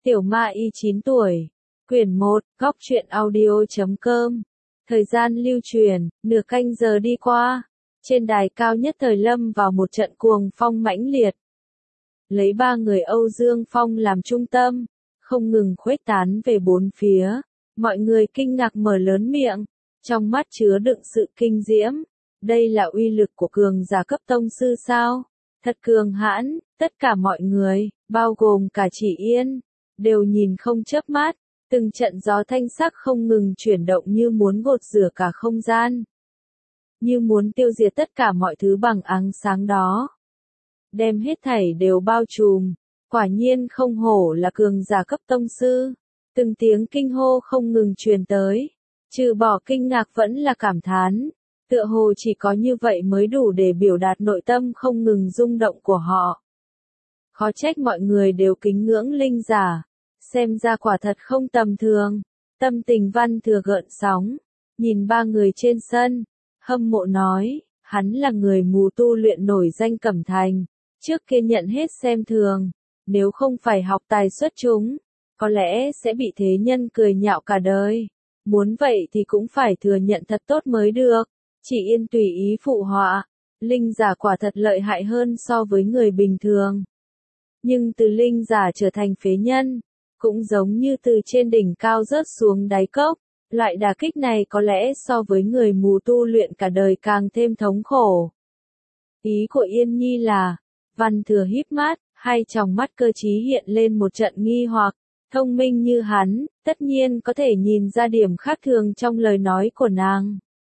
Tiểu Ma Y 9 tuổi. Quyển 1, góc truyện audio.com. Thời gian lưu truyền, nửa canh giờ đi qua. Trên đài cao nhất thời lâm vào một trận cuồng phong mãnh liệt. Lấy ba người Âu Dương Phong làm trung tâm, không ngừng khuếch tán về bốn phía. Mọi người kinh ngạc mở lớn miệng, trong mắt chứa đựng sự kinh diễm. Đây là uy lực của cường giả cấp tông sư sao? Thật cường hãn, tất cả mọi người, bao gồm cả Chỉ Yên, đều nhìn không chớp mắt. Từng trận gió thanh sắc không ngừng chuyển động như muốn gột rửa cả không gian. Như muốn tiêu diệt tất cả mọi thứ bằng ánh sáng đó. Đem hết thảy đều bao trùm. Quả nhiên không hổ là cường giả cấp tông sư. Từng tiếng kinh hô không ngừng truyền tới. Trừ bỏ kinh ngạc vẫn là cảm thán. Tựa hồ chỉ có như vậy mới đủ để biểu đạt nội tâm không ngừng rung động của họ. Khó trách mọi người đều kính ngưỡng linh giả. Xem ra quả thật không tầm thường. Tâm tình Văn Thừa gợn sóng. Nhìn ba người trên sân. Hâm mộ nói, hắn là người mù tu luyện nổi danh Cẩm Thành. Trước kia nhận hết xem thường. Nếu không phải học tài xuất chúng, có lẽ sẽ bị thế nhân cười nhạo cả đời. Muốn vậy thì cũng phải thừa nhận thật tốt mới được. Chỉ Yên tùy ý phụ họa. Linh giả quả thật lợi hại hơn so với người bình thường. Nhưng từ linh giả trở thành phế nhân, cũng giống như từ trên đỉnh cao rớt xuống đáy cốc. Loại đả kích này có lẽ so với người mù tu luyện cả đời càng thêm thống khổ. Ý của Yên Nhi là, Văn Thừa híp mắt, hai tròng mắt cơ trí hiện lên một trận nghi hoặc. Thông minh như hắn, tất nhiên có thể nhìn ra điểm khác thường trong lời nói của nàng.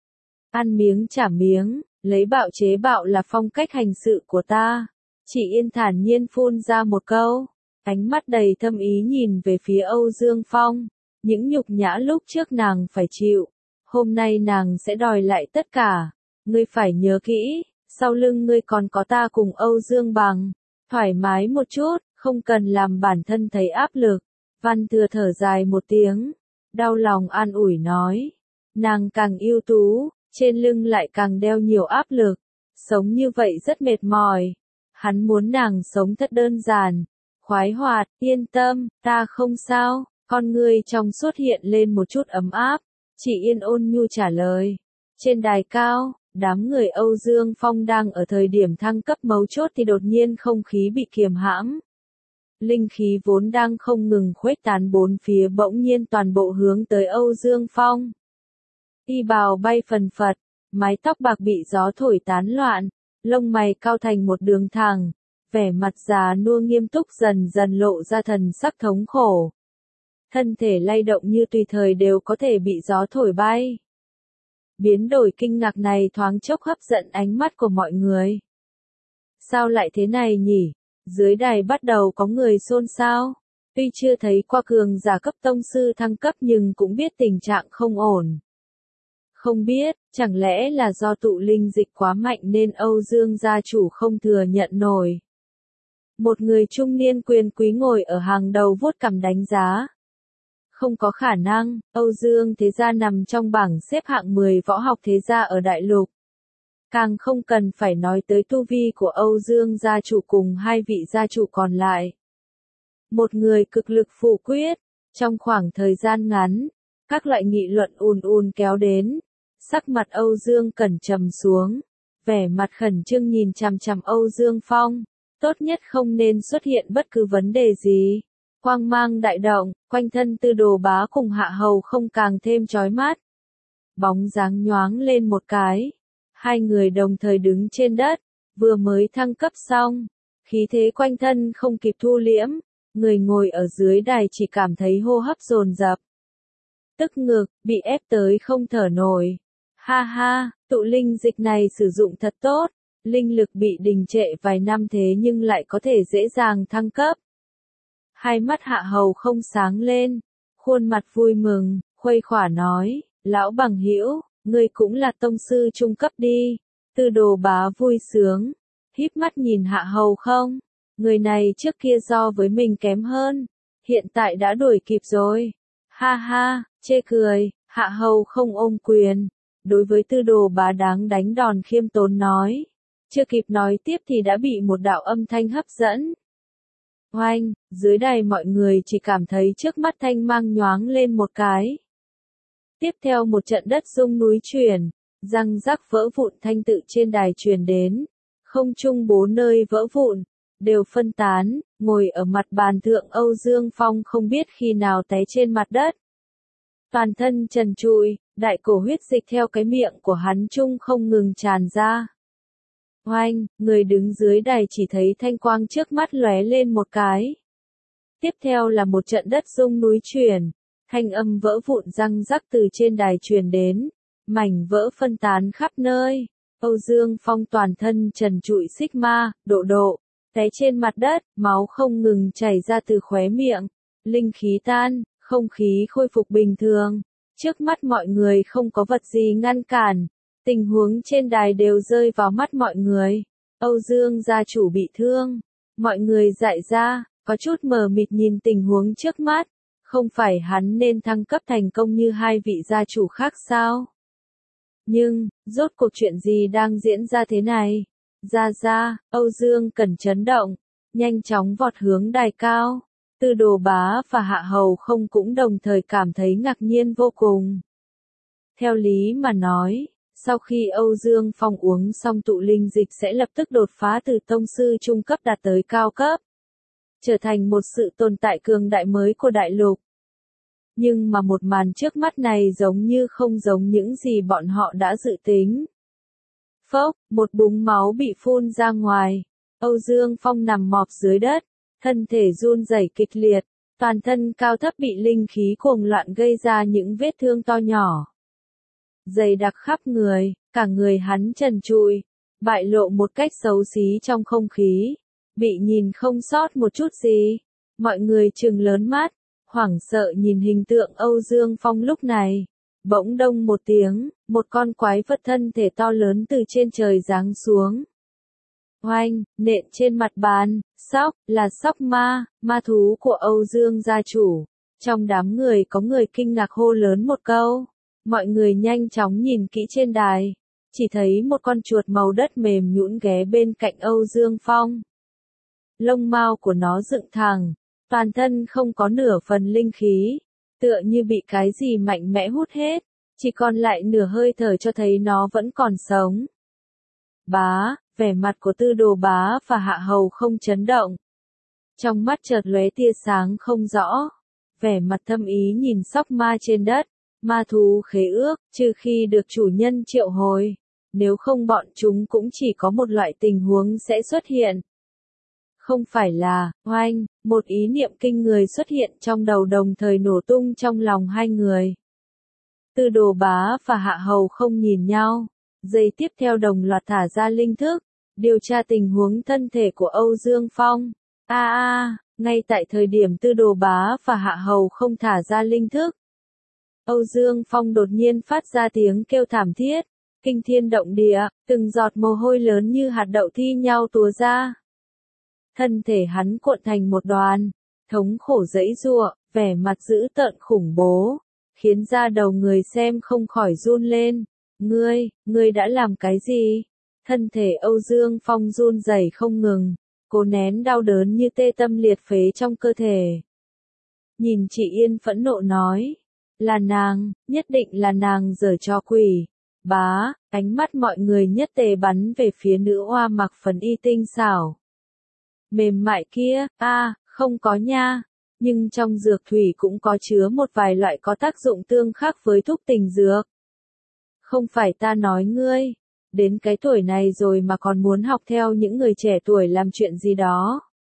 Ăn miếng trả miếng, lấy bạo chế bạo là phong cách hành sự của ta. Chỉ Yên thản nhiên phun ra một câu, ánh mắt đầy thâm ý nhìn về phía Âu Dương Phong. Những nhục nhã lúc trước nàng phải chịu, hôm nay nàng sẽ đòi lại tất cả. Ngươi phải nhớ kỹ, sau lưng ngươi còn có ta cùng Âu Dương Bằng. Thoải mái một chút, không cần làm bản thân thấy áp lực. Văn Thừa thở dài một tiếng, đau lòng an ủi nói. Nàng càng ưu tú, trên lưng lại càng đeo nhiều áp lực. Sống như vậy rất mệt mỏi. Hắn muốn nàng sống thật đơn giản, khoái hoạt, yên tâm, ta không sao. Con ngươi trong suốt hiện lên một chút ấm áp. Chỉ Yên ôn nhu trả lời. Trên đài cao, đám người Âu Dương Phong đang ở thời điểm thăng cấp mấu chốt thì đột nhiên không khí bị kiềm hãm. Linh khí vốn đang không ngừng khuếch tán bốn phía bỗng nhiên toàn bộ hướng tới Âu Dương Phong. Y bào bay phần phật, mái tóc bạc bị gió thổi tán loạn, lông mày cao thành một đường thẳng, vẻ mặt già nua nghiêm túc dần dần lộ ra thần sắc thống khổ. Thân thể lay động như tùy thời đều có thể bị gió thổi bay. Biến đổi kinh ngạc này thoáng chốc hấp dẫn ánh mắt của mọi người. Sao lại thế này nhỉ? Dưới đài bắt đầu có người xôn xao. Tuy chưa thấy qua cường giả cấp tông sư thăng cấp nhưng cũng biết tình trạng không ổn. Không biết, chẳng lẽ là do tụ linh dịch quá mạnh nên Âu Dương gia chủ không thừa nhận nổi. Một người trung niên quyền quý ngồi ở hàng đầu vuốt cằm đánh giá. Không có khả năng, Âu Dương thế gia nằm trong bảng xếp hạng 10 võ học thế gia ở đại lục. Càng không cần phải nói tới tu vi của Âu Dương gia chủ cùng hai vị gia chủ còn lại. Một người cực lực phủ quyết, trong khoảng thời gian ngắn, các loại nghị luận ùn kéo đến. Sắc mặt Âu Dương Cẩn trầm xuống, vẻ mặt khẩn trương nhìn chằm chằm Âu Dương Phong, tốt nhất không nên xuất hiện bất cứ vấn đề gì. Quang mang đại động, quanh thân Tư Đồ Bá cùng Hạ Hầu không càng thêm chói mắt. Bóng dáng nhoáng lên một cái, hai người đồng thời đứng trên đất, vừa mới thăng cấp xong, khí thế quanh thân không kịp thu liễm, người ngồi ở dưới đài chỉ cảm thấy hô hấp dồn dập. Tức ngực, bị ép tới không thở nổi. Ha ha, tụ linh dịch này sử dụng thật tốt, linh lực bị đình trệ vài năm thế nhưng lại có thể dễ dàng thăng cấp. Hai mắt Hạ Hầu không sáng lên, khuôn mặt vui mừng, khuây khỏa nói, lão bằng hữu, ngươi cũng là tông sư trung cấp đi. Tư Đồ Bá vui sướng, híp mắt nhìn Hạ Hầu không, người này trước kia so với mình kém hơn, hiện tại đã đuổi kịp rồi. Ha ha, chê cười, Hạ Hầu không ôm quyền, đối với Tư Đồ Bá đáng đánh đòn khiêm tốn nói. Chưa kịp nói tiếp thì đã bị một đạo âm thanh hấp dẫn. Oanh, dưới đài mọi người chỉ cảm thấy trước mắt thanh mang nhoáng lên một cái. Tiếp theo một trận đất rung núi chuyển, răng rắc vỡ vụn thanh tự trên đài truyền đến. Không trung 4 nơi vỡ vụn, đều phân tán, ngồi ở mặt bàn thượng Âu Dương Phong không biết khi nào té trên mặt đất. Toàn thân trần trụi, đại cổ huyết dịch theo cái miệng của hắn trung không ngừng tràn ra. Oanh, người đứng dưới đài chỉ thấy thanh quang trước mắt lóe lên một cái. Tiếp theo là một trận đất rung núi chuyển, thanh âm vỡ vụn răng rắc từ trên đài truyền đến, mảnh vỡ phân tán khắp nơi. Âu Dương Phong toàn thân trần trụi Sigma, độ, té trên mặt đất, máu không ngừng chảy ra từ khóe miệng, linh khí tan, không khí khôi phục bình thường. Trước mắt mọi người không có vật gì ngăn cản, tình huống trên đài đều rơi vào mắt mọi người. Âu Dương gia chủ bị thương, mọi người dại ra, có chút mờ mịt nhìn tình huống trước mắt, không phải hắn nên thăng cấp thành công như hai vị gia chủ khác sao? Nhưng, rốt cuộc chuyện gì đang diễn ra thế này? Ra, Âu Dương Cẩn chấn động, nhanh chóng vọt hướng đài cao. Tư Đồ Bá và Hạ Hầu Không cũng đồng thời cảm thấy ngạc nhiên vô cùng. Theo lý mà nói, sau khi Âu Dương Phong uống xong tụ linh dịch sẽ lập tức đột phá từ tông sư trung cấp đạt tới cao cấp, trở thành một sự tồn tại cường đại mới của đại lục. Nhưng mà một màn trước mắt này giống như không giống những gì bọn họ đã dự tính. Phốc, một búng máu bị phun ra ngoài. Âu Dương Phong nằm mọp dưới đất, thân thể run rẩy kịch liệt, toàn thân cao thấp bị linh khí cuồng loạn gây ra những vết thương to nhỏ. Dày đặc khắp người, cả người hắn trần trụi, bại lộ một cách xấu xí trong không khí, bị nhìn không sót một chút gì. Mọi người trừng lớn mắt, hoảng sợ nhìn hình tượng Âu Dương Phong lúc này. Bỗng đông một tiếng, một con quái vật thân thể to lớn từ trên trời giáng xuống. Oanh, nện trên mặt bàn, sóc, là sóc ma thú của Âu Dương gia chủ. Trong đám người có người kinh ngạc hô lớn một câu. Mọi người nhanh chóng nhìn kỹ trên đài, chỉ thấy một con chuột màu đất mềm nhũn ghé bên cạnh Âu Dương Phong. Lông mao của nó dựng thẳng, toàn thân không có nửa phần linh khí, tựa như bị cái gì mạnh mẽ hút hết, chỉ còn lại nửa hơi thở cho thấy nó vẫn còn sống. Bá, vẻ mặt của Tư Đồ Bá và Hạ Hầu Không chấn động. Trong mắt chợt lóe tia sáng không rõ, vẻ mặt thâm ý nhìn sóc ma trên đất. Ma thú khế ước, trừ khi được chủ nhân triệu hồi, nếu không bọn chúng cũng chỉ có một loại tình huống sẽ xuất hiện. Không phải là, oanh, một ý niệm kinh người xuất hiện trong đầu đồng thời nổ tung trong lòng hai người. Tư Đồ Bá và Hạ Hầu Không nhìn nhau, giây tiếp theo đồng loạt thả ra linh thức, điều tra tình huống thân thể của Âu Dương Phong. Ngay tại thời điểm Tư Đồ Bá và Hạ Hầu Không thả ra linh thức, Âu Dương Phong đột nhiên phát ra tiếng kêu thảm thiết, kinh thiên động địa, từng giọt mồ hôi lớn như hạt đậu thi nhau túa ra. Thân thể hắn cuộn thành một đoàn, thống khổ giãy giụa, vẻ mặt dữ tợn khủng bố, khiến da đầu người xem không khỏi run lên. Ngươi đã làm cái gì? Thân thể Âu Dương Phong run rẩy không ngừng, cố nén đau đớn như tê tâm liệt phế trong cơ thể. Nhìn chị Yên phẫn nộ nói. Là nàng, nhất định là nàng giở trò quỷ. Bá, ánh mắt mọi người nhất tề bắn về phía nữ oa mặc phần y tinh xảo. Mềm mại kia, không có nha. Nhưng trong dược thủy cũng có chứa một vài loại có tác dụng tương khắc với thuốc tình dược. Không phải ta nói ngươi, đến cái tuổi này rồi mà còn muốn học theo những người trẻ tuổi làm chuyện gì đó.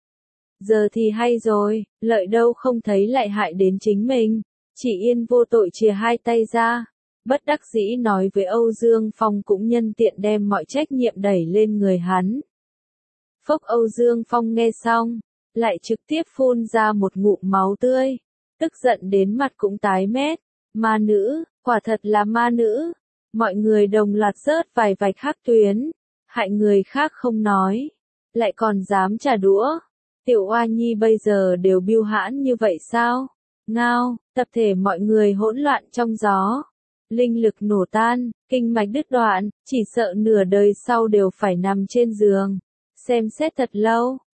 Giờ thì hay rồi, lợi đâu không thấy lại hại đến chính mình. Chị Yên vô tội chìa hai tay ra, bất đắc dĩ nói với Âu Dương Phong cũng nhân tiện đem mọi trách nhiệm đẩy lên người hắn. Phốc Âu Dương Phong nghe xong, lại trực tiếp phun ra một ngụm máu tươi, tức giận đến mặt cũng tái mét. Ma nữ, quả thật là ma nữ. Mọi người đồng loạt rớt vài vạch hắc tuyến, hại người khác không nói, lại còn dám trả đũa. Tiểu Oa Nhi bây giờ đều biêu hãn như vậy sao? Ngao, tập thể mọi người hỗn loạn trong gió. Linh lực nổ tan, kinh mạch đứt đoạn, chỉ sợ nửa đời sau đều phải nằm trên giường. Xem xét thật lâu,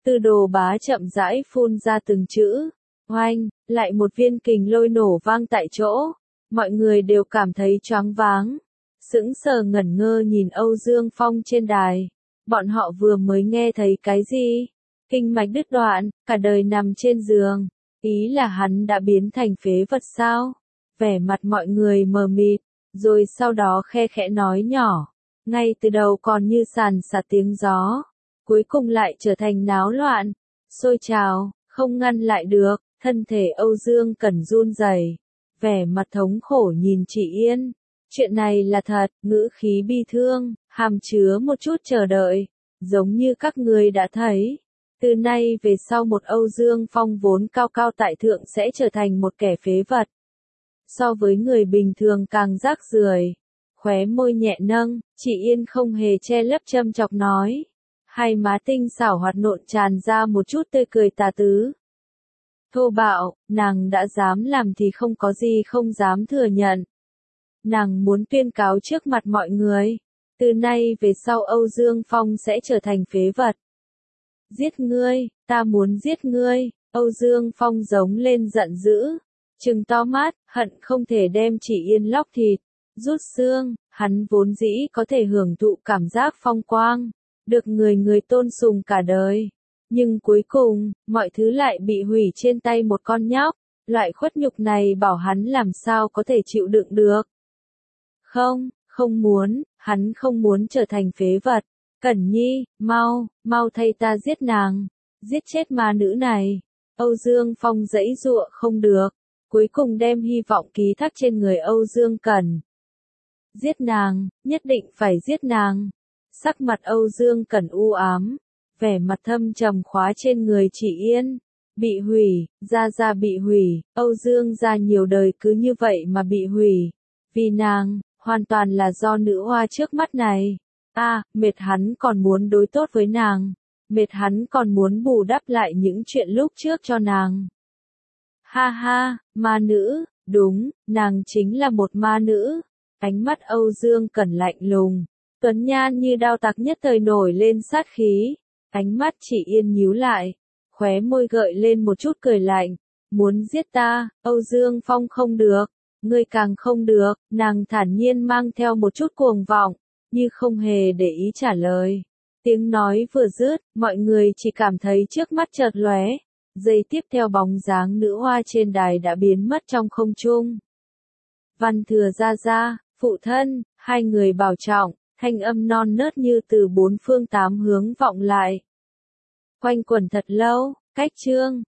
Tư Đồ Bá chậm rãi phun ra từng chữ. Oanh, lại một viên kình lôi nổ vang tại chỗ. Mọi người đều cảm thấy choáng váng. Sững sờ ngẩn ngơ nhìn Âu Dương Phong trên đài. Bọn họ vừa mới nghe thấy cái gì? Kinh mạch đứt đoạn, cả đời nằm trên giường. Ý là hắn đã biến thành phế vật sao? Vẻ mặt mọi người mờ mịt, rồi sau đó khe khẽ nói nhỏ. Ngay từ đầu còn như sàn sạt tiếng gió. Cuối cùng lại trở thành náo loạn. Sôi trào, không ngăn lại được, thân thể Âu Dương Cẩn run rẩy, vẻ mặt thống khổ nhìn chị Yên. Chuyện này là thật, ngữ khí bi thương, hàm chứa một chút chờ đợi, giống như các người đã thấy. Từ nay về sau một Âu Dương Phong vốn cao cao tại thượng sẽ trở thành một kẻ phế vật. So với người bình thường càng rác rưởi. Khóe môi nhẹ nâng, chị Yên không hề che lấp châm chọc nói. Hai má tinh xảo hoạt nộn tràn ra một chút tươi cười tà tứ. Thô bạo, nàng đã dám làm thì không có gì không dám thừa nhận. Nàng muốn tuyên cáo trước mặt mọi người. Từ nay về sau Âu Dương Phong sẽ trở thành phế vật. Giết ngươi, ta muốn giết ngươi, Âu Dương Phong giống lên giận dữ. Trừng to mắt, hận không thể đem chị Yên lóc thịt, rút xương, hắn vốn dĩ có thể hưởng thụ cảm giác phong quang, được người người tôn sùng cả đời. Nhưng cuối cùng, mọi thứ lại bị hủy trên tay một con nhóc, loại khuất nhục này bảo hắn làm sao có thể chịu đựng được. Không muốn, hắn không muốn trở thành phế vật. Cẩn Nhi, mau thay ta giết nàng, giết chết ma nữ này. Âu Dương Phong giãy giụa không được, cuối cùng đem hy vọng ký thác trên người Âu Dương Cẩn. Giết nàng, nhất định phải giết nàng. Sắc mặt Âu Dương Cẩn u ám, vẻ mặt thâm trầm khóa trên người chị Yên. Bị hủy, gia bị hủy, Âu Dương gia nhiều đời cứ như vậy mà bị hủy. Vì nàng, hoàn toàn là do nữ hoa trước mắt này. Mệt hắn còn muốn đối tốt với nàng. Mệt hắn còn muốn bù đắp lại những chuyện lúc trước cho nàng. Ha ha, ma nữ, đúng, nàng chính là một ma nữ. Ánh mắt Âu Dương Cẩn lạnh lùng, tuấn nhan như đao tặc nhất thời nổi lên sát khí. Ánh mắt chị Yên nhíu lại, khóe môi gợi lên một chút cười lạnh. Muốn giết ta, Âu Dương Phong không được, ngươi càng không được, nàng thản nhiên mang theo một chút cuồng vọng, như không hề để ý trả lời. Tiếng nói vừa dứt, mọi người chỉ cảm thấy trước mắt chợt lóe. Giây tiếp theo bóng dáng nữ hoa trên đài đã biến mất trong không trung. Văn Thừa gia, phụ thân, hai người bảo trọng, thanh âm non nớt như từ bốn phương tám hướng vọng lại. Quanh quẩn thật lâu, cách chương.